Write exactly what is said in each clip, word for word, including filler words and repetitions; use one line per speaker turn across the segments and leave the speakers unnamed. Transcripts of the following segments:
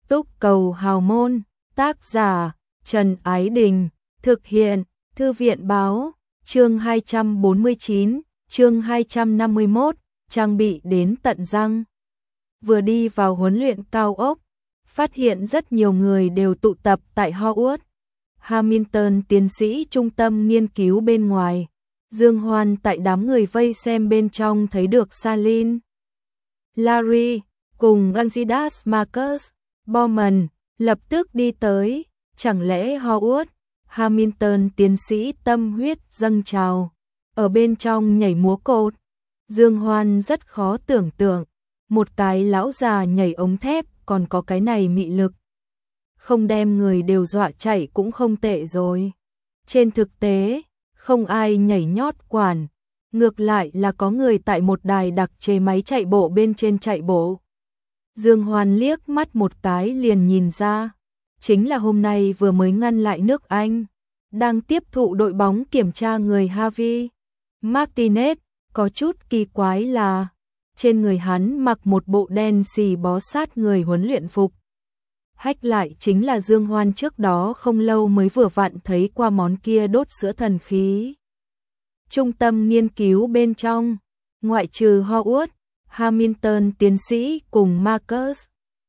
Túc cầu hào môn, tác giả Trần Ái Đình, thực hiện Thư viện báo, chương hai trăm bốn mươi chín, chương hai trăm năm mươi mốt, trang bị đến tận răng. Vừa đi vào huấn luyện cao ốc, phát hiện rất nhiều người đều tụ tập tại Howard Hamilton tiến sĩ trung tâm nghiên cứu bên ngoài. Dương Hoan tại đám người vây xem bên trong thấy được Salin, Larry cùng Angidas Marcus Bowman lập tức đi tới. Chẳng lẽ Howard Hamilton tiến sĩ tâm huyết dâng trào ở bên trong nhảy múa cột? Dương Hoan rất khó tưởng tượng, một cái lão già nhảy ống thép còn có cái này mị lực. Không đem người đều dọa chạy cũng không tệ rồi. Trên thực tế, không ai nhảy nhót quản, ngược lại là có người tại một đài đặc chế máy chạy bộ bên trên chạy bộ. Dương Hoan liếc mắt một cái liền nhìn ra, chính là hôm nay vừa mới ngăn lại nước Anh, đang tiếp thụ đội bóng kiểm tra người Javi Martinez. Có chút kỳ quái là, trên người hắn mặc một bộ đen xì bó sát người huấn luyện phục. Hách lại chính là Dương Hoan trước đó không lâu mới vừa vặn thấy qua món kia đốt sữa thần khí. Trung tâm nghiên cứu bên trong, ngoại trừ Howard Hamilton tiến sĩ cùng Marcus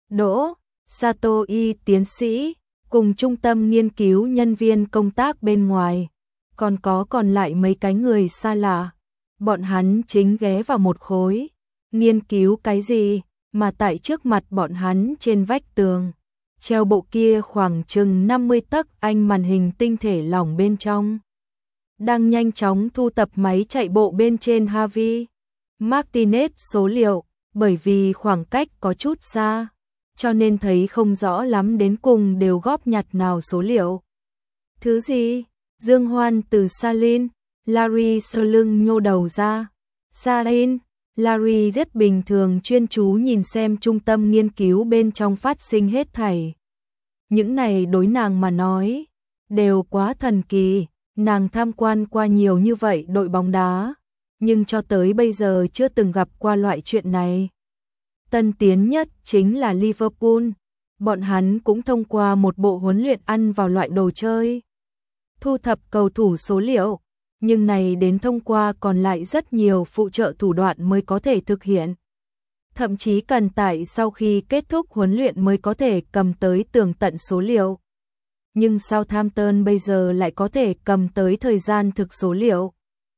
Đỗ Satoi tiến sĩ cùng trung tâm nghiên cứu nhân viên công tác bên ngoài, còn có còn lại mấy cái người xa lạ. Bọn hắn chính ghé vào một khối, nghiên cứu cái gì mà tại trước mặt bọn hắn trên vách tường treo bộ kia khoảng chừng năm mươi tấc anh màn hình tinh thể lỏng bên trong đang nhanh chóng thu tập máy chạy bộ bên trên Javi Martinez số liệu. Bởi vì khoảng cách có chút xa, cho nên thấy không rõ lắm đến cùng đều góp nhặt nào số liệu. Thứ gì? Dương Hoan từ Salin, Larry sau lưng nhô đầu ra. Salin, Larry rất bình thường chuyên chú nhìn xem trung tâm nghiên cứu bên trong phát sinh hết thảy. Những này đối nàng mà nói, đều quá thần kỳ. Nàng tham quan qua nhiều như vậy đội bóng đá, nhưng cho tới bây giờ chưa từng gặp qua loại chuyện này. Tân tiến nhất chính là Liverpool, bọn hắn cũng thông qua một bộ huấn luyện ăn vào loại đồ chơi, thu thập cầu thủ số liệu, nhưng này đến thông qua còn lại rất nhiều phụ trợ thủ đoạn mới có thể thực hiện. Thậm chí cần tại sau khi kết thúc huấn luyện mới có thể cầm tới tường tận số liệu. Nhưng Southampton bây giờ lại có thể cầm tới thời gian thực số liệu,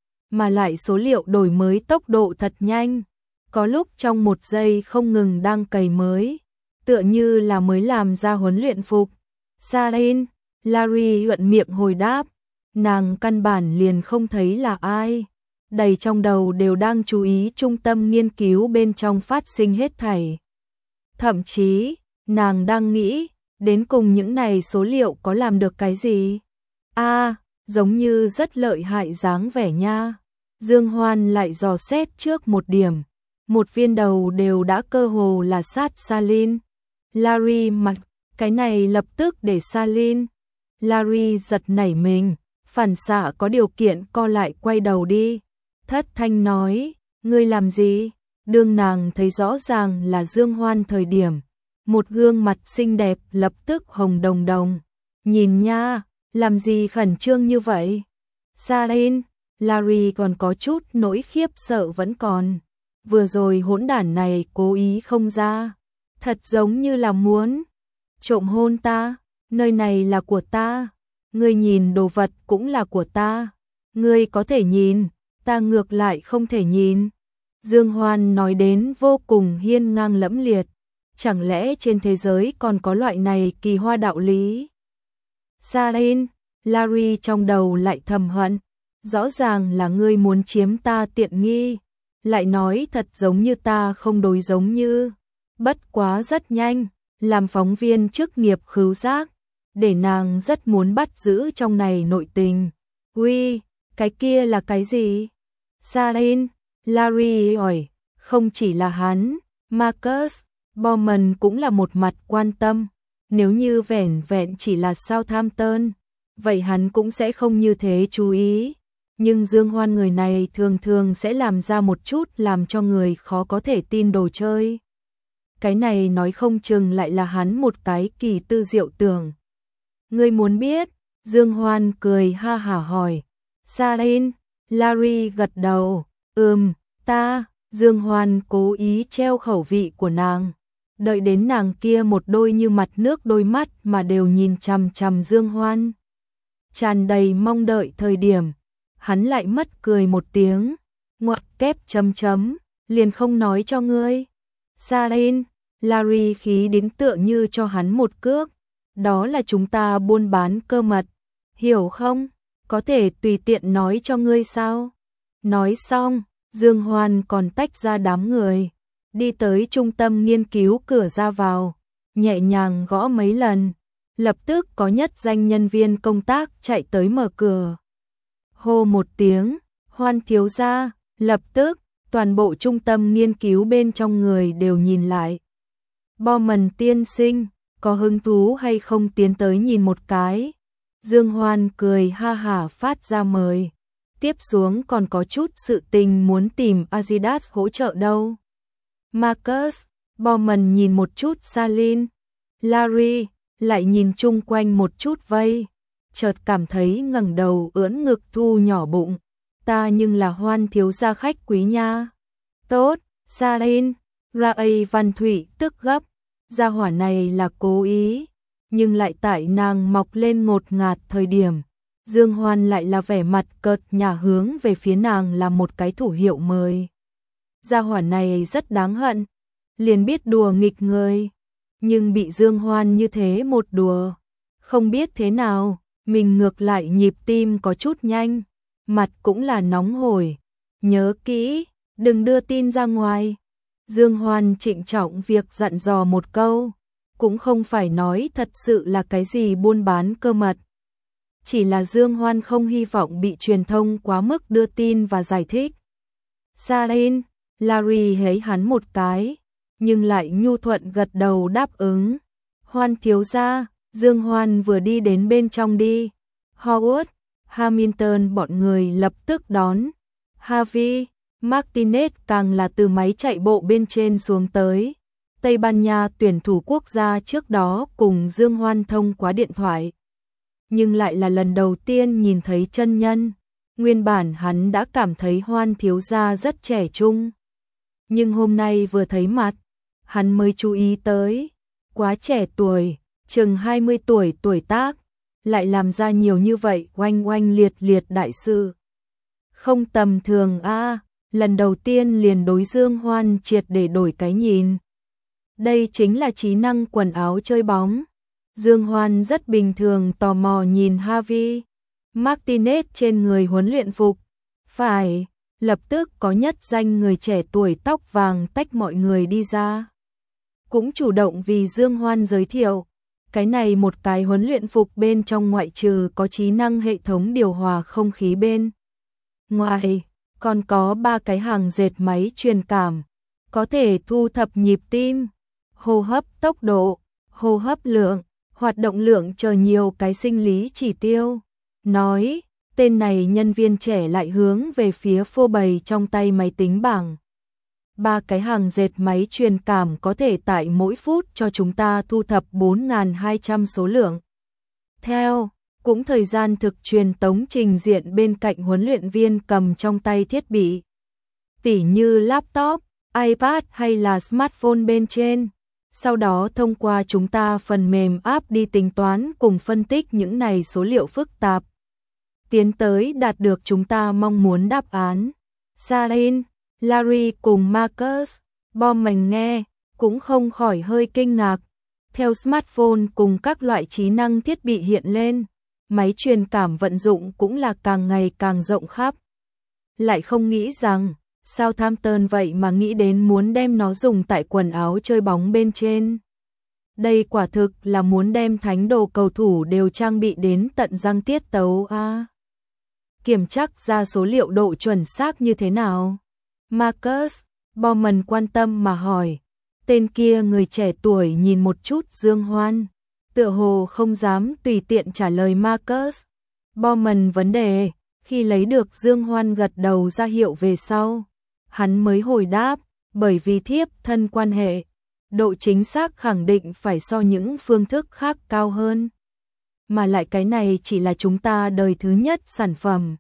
mà lại số liệu đổi mới tốc độ thật nhanh, có lúc trong một giây không ngừng đang cày mới, tựa như là mới làm ra huấn luyện phục. Salin, Larry nhuận miệng hồi đáp, nàng căn bản liền không thấy là ai, đầy trong đầu đều đang chú ý trung tâm nghiên cứu bên trong phát sinh hết thảy. Thậm chí, nàng đang nghĩ, đến cùng những này số liệu có làm được cái gì? A, à, giống như rất lợi hại dáng vẻ nha. Dương Hoan lại dò xét trước một điểm, một viên đầu đều đã cơ hồ là sát Salin. Larry mặt, cái này lập tức để Salin. Larry giật nảy mình, phản xạ có điều kiện co lại quay đầu đi. Thất thanh nói, ngươi làm gì? Đương nàng thấy rõ ràng là Dương Hoan thời điểm, một gương mặt xinh đẹp lập tức hồng đồng đồng. Nhìn nha, làm gì khẩn trương như vậy? Salin, Larry còn có chút nỗi khiếp sợ vẫn còn. Vừa rồi hỗn đản này cố ý không ra, thật giống như là muốn trộm hôn ta, nơi này là của ta, ngươi nhìn đồ vật cũng là của ta, ngươi có thể nhìn, ta ngược lại không thể nhìn. Dương Hoan nói đến vô cùng hiên ngang lẫm liệt, chẳng lẽ trên thế giới còn có loại này kỳ hoa đạo lý? Salin, Larry trong đầu lại thầm hận, rõ ràng là ngươi muốn chiếm ta tiện nghi, lại nói thật giống như ta không đối giống như. Bất quá rất nhanh, làm phóng viên chức nghiệp khứu giác, để nàng rất muốn bắt giữ trong này nội tình. Uy, cái kia là cái gì? Salin, Larry hỏi, không chỉ là hắn, Marcus Bowman cũng là một mặt quan tâm. Nếu như vẻn vẹn chỉ là Southampton, vậy hắn cũng sẽ không như thế chú ý. Nhưng Dương Hoan người này thường thường sẽ làm ra một chút làm cho người khó có thể tin đồ chơi. cái này nói không chừng lại là hắn một cái kỳ tư diệu tưởng. Ngươi muốn biết? Dương Hoan cười ha hả hỏi. Sarin, Larry gật đầu. Ừm, ta, Dương Hoan cố ý treo khẩu vị của nàng. Đợi đến nàng kia một đôi như mặt nước đôi mắt mà đều nhìn chằm chằm Dương Hoan, tràn đầy mong đợi thời điểm, hắn lại mất cười một tiếng, ngoặc kép chấm chấm, liền không nói cho ngươi. Sarin, Larry khí đến tựa như cho hắn một cước, đó là chúng ta buôn bán cơ mật, hiểu không? Có thể tùy tiện nói cho ngươi sao? Nói xong, Dương Hoan còn tách ra đám người, đi tới trung tâm nghiên cứu cửa ra vào, nhẹ nhàng gõ mấy lần, lập tức có nhất danh nhân viên công tác chạy tới mở cửa. Hô một tiếng, Hoan thiếu gia, lập tức, toàn bộ trung tâm nghiên cứu bên trong người đều nhìn lại. Bowman tiên sinh, có hứng thú hay không tiến tới nhìn một cái? Dương Hoan cười ha hả phát ra mời. Tiếp xuống còn có chút sự tình muốn tìm Adidas hỗ trợ đâu. Marcus, Bowman nhìn một chút Sarin, Larry, lại nhìn chung quanh một chút vây, chợt cảm thấy ngẩng đầu ưỡn ngực thu nhỏ bụng. Ta nhưng là Hoan thiếu gia khách quý nha. Tốt, Sarin, Ray Văn Thủy tức gấp, gia hỏa này là cố ý, nhưng lại tại nàng mọc lên ngột ngạt thời điểm, Dương Hoan lại là vẻ mặt cợt nhả hướng về phía nàng là một cái thủ hiệu mời. Gia hỏa này rất đáng hận, liền biết đùa nghịch người, nhưng bị Dương Hoan như thế một đùa, không biết thế nào, mình ngược lại nhịp tim có chút nhanh, mặt cũng là nóng hổi. Nhớ kỹ, đừng đưa tin ra ngoài. Dương Hoan trịnh trọng việc dặn dò một câu, cũng không phải nói thật sự là cái gì buôn bán cơ mật. Chỉ là Dương Hoan không hy vọng bị truyền thông quá mức đưa tin và giải thích. Sarin, Larry hấy hắn một cái, nhưng lại nhu thuận gật đầu đáp ứng. Hoan thiếu gia, Dương Hoan vừa đi đến bên trong đi. Howard, Hamilton bọn người lập tức đón. Harvey, Martinez càng là từ máy chạy bộ bên trên xuống tới. Tây Ban Nha tuyển thủ quốc gia trước đó cùng Dương Hoan thông qua điện thoại, nhưng lại là lần đầu tiên nhìn thấy chân nhân. Nguyên bản hắn đã cảm thấy Hoan thiếu gia rất trẻ trung, nhưng hôm nay vừa thấy mặt, hắn mới chú ý tới, quá trẻ tuổi, chừng hai mươi tuổi tuổi tác, lại làm ra nhiều như vậy oanh oanh liệt liệt đại sự. Không tầm thường a, lần đầu tiên liền đối Dương Hoan triệt để đổi cái nhìn. Đây chính là trí năng quần áo chơi bóng. Dương Hoan rất bình thường tò mò nhìn Harvey Martinez trên người huấn luyện phục. Phải, lập tức có nhất danh người trẻ tuổi tóc vàng tách mọi người đi ra. Cũng chủ động vì Dương Hoan giới thiệu, cái này một cái huấn luyện phục bên trong ngoại trừ có trí năng hệ thống điều hòa không khí bên ngoài, còn có ba cái hàng dệt máy truyền cảm, có thể thu thập nhịp tim, hô hấp tốc độ, hô hấp lượng, hoạt động lượng chờ nhiều cái sinh lý chỉ tiêu. Nói, tên này nhân viên trẻ lại hướng về phía phô bày trong tay máy tính bảng. Ba cái hàng dệt máy truyền cảm có thể tại mỗi phút cho chúng ta thu thập bốn nghìn hai trăm số lượng. Theo, cũng thời gian thực truyền tống trình diện bên cạnh huấn luyện viên cầm trong tay thiết bị, tỉ như laptop, iPad hay là smartphone bên trên. Sau đó thông qua chúng ta phần mềm app đi tính toán cùng phân tích những này số liệu phức tạp, tiến tới đạt được chúng ta mong muốn đáp án. Sarin, Larry cùng Marcus, Bowman nghe, cũng không khỏi hơi kinh ngạc. Theo smartphone cùng các loại trí năng thiết bị hiện lên, máy truyền cảm vận dụng cũng là càng ngày càng rộng khắp. Lại không nghĩ rằng, Southampton vậy mà nghĩ đến muốn đem nó dùng tại quần áo chơi bóng bên trên. Đây quả thực là muốn đem thánh đồ cầu thủ đều trang bị đến tận răng tiết tấu a. À, kiểm chắc ra số liệu độ chuẩn xác như thế nào? Marcus, Bowman quan tâm mà hỏi. Tên kia người trẻ tuổi nhìn một chút Dương Hoan, tựa hồ không dám tùy tiện trả lời Marcus. Bowman vấn đề, khi lấy được Dương Hoan gật đầu ra hiệu về sau, hắn mới hồi đáp, bởi vì thiếp thân quan hệ, độ chính xác khẳng định phải so những phương thức khác cao hơn. Mà lại cái này chỉ là chúng ta đời thứ nhất sản phẩm.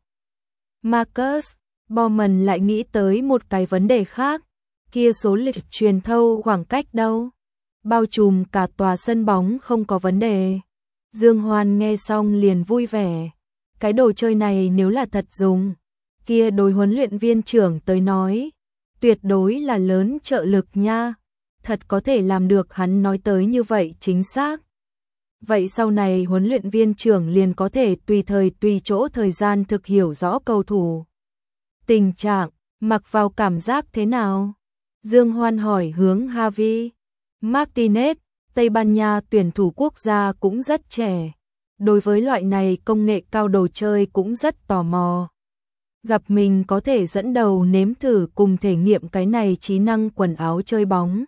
Marcus Bowman lại nghĩ tới một cái vấn đề khác, kia số lịch truyền thâu khoảng cách đâu? Bao trùm cả tòa sân bóng không có vấn đề. Dương Hoan nghe xong liền vui vẻ. Cái đồ chơi này nếu là thật dùng, kia đối huấn luyện viên trưởng tới nói, tuyệt đối là lớn trợ lực nha. Thật có thể làm được hắn nói tới như vậy chính xác. Vậy sau này huấn luyện viên trưởng liền có thể tùy thời tùy chỗ thời gian thực hiểu rõ cầu thủ. Tình trạng, mặc vào cảm giác thế nào? Dương Hoan hỏi hướng Javi. Martinez, Tây Ban Nha tuyển thủ quốc gia cũng rất trẻ. Đối với loại này công nghệ cao đồ chơi cũng rất tò mò. Gặp mình có thể dẫn đầu nếm thử cùng thể nghiệm cái này trí năng quần áo chơi bóng.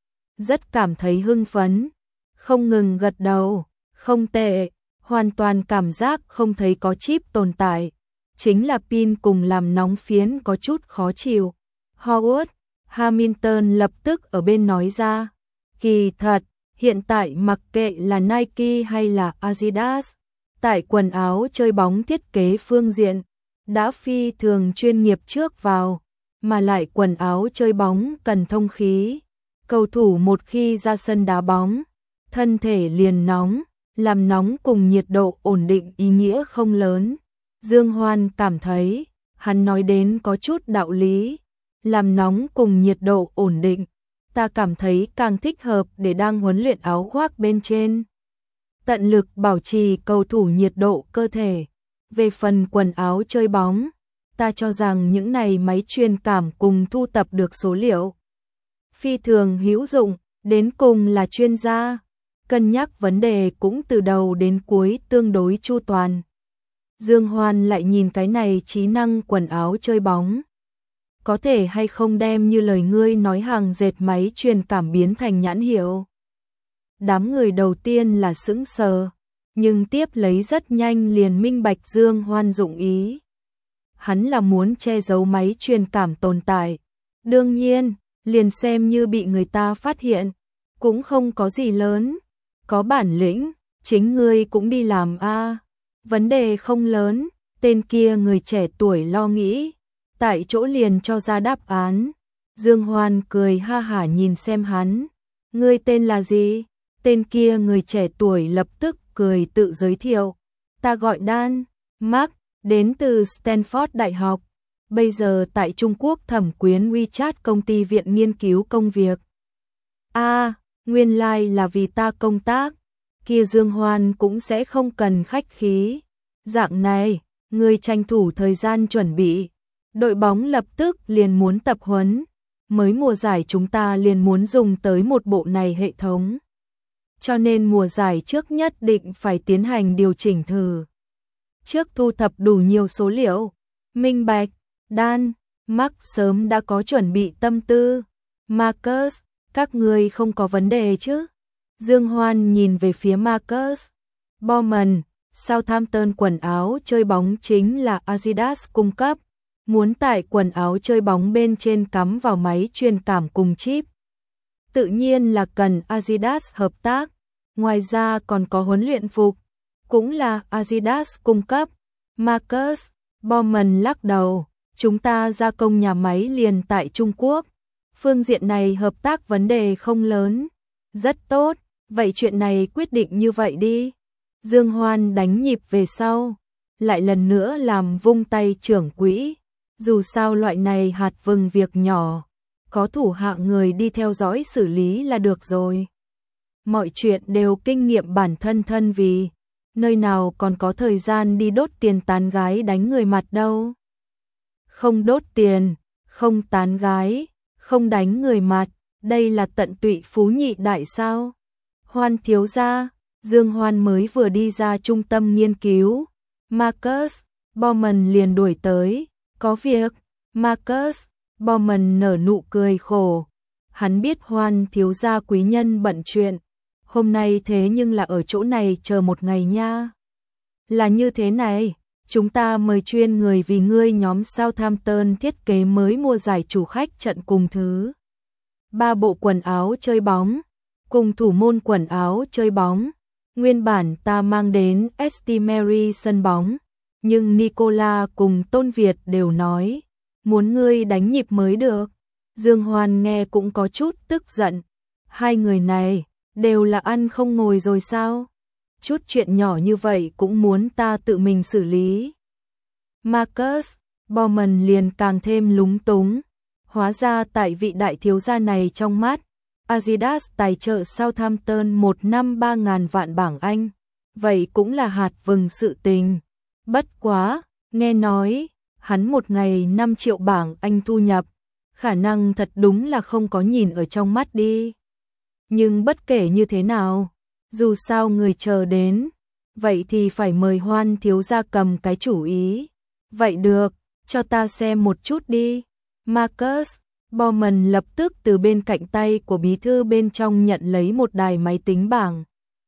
Rất cảm thấy hưng phấn. Không ngừng gật đầu. Không tệ. Hoàn toàn cảm giác không thấy có chip tồn tại. Chính là pin cùng làm nóng phiến có chút khó chịu. Howard Hamilton lập tức ở bên nói ra. Kỳ thật, hiện tại mặc kệ là Nike hay là Adidas, tại quần áo chơi bóng thiết kế phương diện, đã phi thường chuyên nghiệp trước vào, mà lại quần áo chơi bóng cần thông khí. Cầu thủ một khi ra sân đá bóng, thân thể liền nóng, làm nóng cùng nhiệt độ ổn định ý nghĩa không lớn. Dương Hoan cảm thấy, hắn nói đến có chút đạo lý, làm nóng cùng nhiệt độ ổn định, ta cảm thấy càng thích hợp để đang huấn luyện áo khoác bên trên. Tận lực bảo trì cầu thủ nhiệt độ cơ thể. Về phần quần áo chơi bóng, ta cho rằng những này máy truyền cảm cùng thu tập được số liệu. Phi thường hữu dụng, đến cùng là chuyên gia. Cân nhắc vấn đề cũng từ đầu đến cuối tương đối chu toàn. Dương Hoan lại nhìn cái này trí năng quần áo chơi bóng. Có thể hay không đem như lời ngươi nói hàng dệt máy truyền cảm biến thành nhãn hiệu. Đám người đầu tiên là sững sờ, nhưng tiếp lấy rất nhanh liền minh bạch Dương Hoan dụng ý. Hắn là muốn che giấu máy truyền cảm tồn tại. Đương nhiên, liền xem như bị người ta phát hiện, cũng không có gì lớn. Có bản lĩnh, chính ngươi cũng đi làm a. Vấn đề không lớn, tên kia người trẻ tuổi lo nghĩ, tại chỗ liền cho ra đáp án. Dương Hoan cười ha hả nhìn xem hắn. Ngươi tên là gì? Tên kia người trẻ tuổi lập tức cười tự giới thiệu. Ta gọi Dan, Mark, đến từ Stanford Đại học. Bây giờ tại Trung Quốc thẩm quyến WeChat công ty viện nghiên cứu công việc. A, à, nguyên lai like là vì ta công tác. Kia Dương Hoan cũng sẽ không cần khách khí. Dạng này, người tranh thủ thời gian chuẩn bị. Đội bóng lập tức liền muốn tập huấn. Mới mùa giải chúng ta liền muốn dùng tới một bộ này hệ thống. Cho nên mùa giải trước nhất định phải tiến hành điều chỉnh thử. Trước thu thập đủ nhiều số liệu. Minh bạch, Dan, Mark sớm đã có chuẩn bị tâm tư. Marcus, các người không có vấn đề chứ? Dương Hoan nhìn về phía Marcus. Bowman, Southampton quần áo chơi bóng chính là Adidas cung cấp. Muốn tải quần áo chơi bóng bên trên cắm vào máy truyền cảm cùng chip. Tự nhiên là cần Adidas hợp tác. Ngoài ra còn có huấn luyện phục, cũng là Adidas cung cấp. Marcus, Bowman lắc đầu, chúng ta gia công nhà máy liền tại Trung Quốc. Phương diện này hợp tác vấn đề không lớn. Rất tốt, vậy chuyện này quyết định như vậy đi. Dương Hoan đánh nhịp về sau, lại lần nữa làm vung tay trưởng quỹ. Dù sao loại này hạt vừng việc nhỏ, có thủ hạ người đi theo dõi xử lý là được rồi. Mọi chuyện đều kinh nghiệm bản thân thân vì, nơi nào còn có thời gian đi đốt tiền tán gái đánh người mặt đâu. Không đốt tiền, không tán gái, không đánh người mặt, đây là tận tụy phú nhị đại sao? Hoan thiếu gia, Dương Hoan mới vừa đi ra trung tâm nghiên cứu. Marcus, Bowman liền đuổi tới. Có việc, Marcus, Bowman nở nụ cười khổ. Hắn biết Hoan thiếu gia quý nhân bận chuyện. Hôm nay thế nhưng là ở chỗ này chờ một ngày nha. Là như thế này, chúng ta mời chuyên người vì ngươi nhóm Southampton thiết kế mới mua giải chủ khách trận cùng thứ. ba bộ quần áo chơi bóng, cùng thủ môn quần áo chơi bóng. Nguyên bản ta mang đến St Mary sân bóng, nhưng Nicola cùng Tôn Việt đều nói, muốn ngươi đánh nhịp mới được. Dương Hoan nghe cũng có chút tức giận. Hai người này, đều là ăn không ngồi rồi sao? Chút chuyện nhỏ như vậy cũng muốn ta tự mình xử lý. Marcus Bowman liền càng thêm lúng túng. Hóa ra tại vị đại thiếu gia này trong mắt, Adidas tài trợ Southampton một năm ba ngàn vạn bảng Anh. Vậy cũng là hạt vừng sự tình. Bất quá, nghe nói, hắn một ngày năm triệu bảng Anh thu nhập, khả năng thật đúng là không có nhìn ở trong mắt đi. Nhưng bất kể như thế nào, dù sao người chờ đến, vậy thì phải mời Hoan thiếu gia cầm cái chủ ý. Vậy được, cho ta xem một chút đi. Marcus Bowman lập tức từ bên cạnh tay của bí thư bên trong nhận lấy một đài máy tính bảng.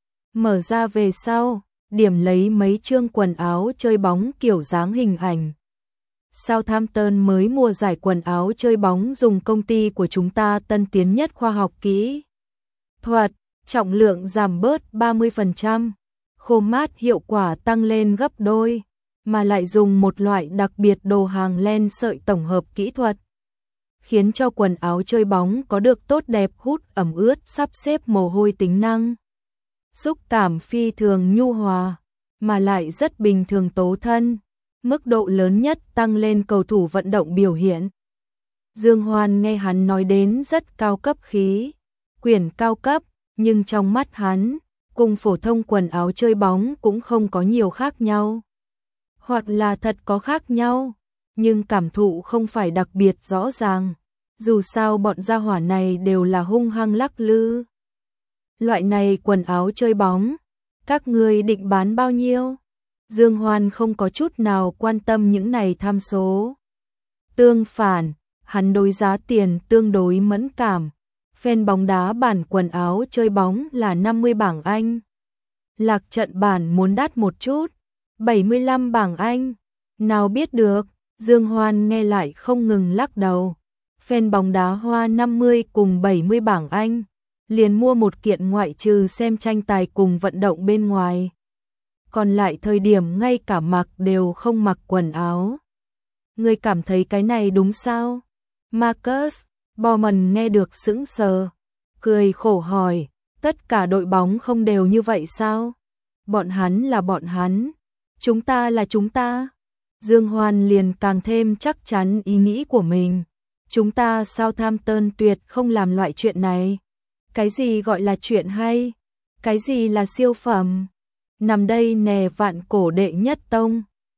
Mở ra về sau, điểm lấy mấy chương quần áo chơi bóng kiểu dáng hình ảnh. Southampton mới mua giải quần áo chơi bóng dùng công ty của chúng ta tân tiến nhất khoa học kỹ thuật, trọng lượng giảm bớt ba mươi phần trăm, khô mát hiệu quả tăng lên gấp đôi, mà lại dùng một loại đặc biệt đồ hàng len sợi tổng hợp kỹ thuật, khiến cho quần áo chơi bóng có được tốt đẹp hút ẩm ướt sắp xếp mồ hôi tính năng. Xúc cảm phi thường nhu hòa, mà lại rất bình thường tố thân, mức độ lớn nhất tăng lên cầu thủ vận động biểu hiện. Dương Hoan nghe hắn nói đến rất cao cấp khí, quyển cao cấp, nhưng trong mắt hắn, cùng phổ thông quần áo chơi bóng cũng không có nhiều khác nhau. Hoặc là thật có khác nhau, nhưng cảm thụ không phải đặc biệt rõ ràng. Dù sao bọn gia hỏa này đều là hung hăng lắc lư. Loại này quần áo chơi bóng, các ngươi định bán bao nhiêu? Dương Hoan không có chút nào quan tâm những này tham số. Tương phản, hắn đối giá tiền tương đối mẫn cảm. Fan bóng đá bản quần áo chơi bóng là năm mươi bảng Anh. Lạc trận bản muốn đắt một chút, bảy mươi lăm bảng Anh. Nào biết được, Dương Hoan nghe lại không ngừng lắc đầu. Fan bóng đá hoa năm mươi cùng bảy mươi bảng Anh, liền mua một kiện ngoại trừ xem tranh tài cùng vận động bên ngoài. Còn lại thời điểm ngay cả mặc đều không mặc quần áo. Ngươi cảm thấy cái này đúng sao? Marcus Bowman nghe được sững sờ, cười khổ hỏi, tất cả đội bóng không đều như vậy sao? Bọn hắn là bọn hắn, chúng ta là chúng ta. Dương Hoan liền càng thêm chắc chắn ý nghĩ của mình. Chúng ta Southampton tuyệt không làm loại chuyện này. Cái gì gọi là chuyện hay? Cái gì là siêu phẩm? Nằm đây nè vạn cổ đệ nhất tông.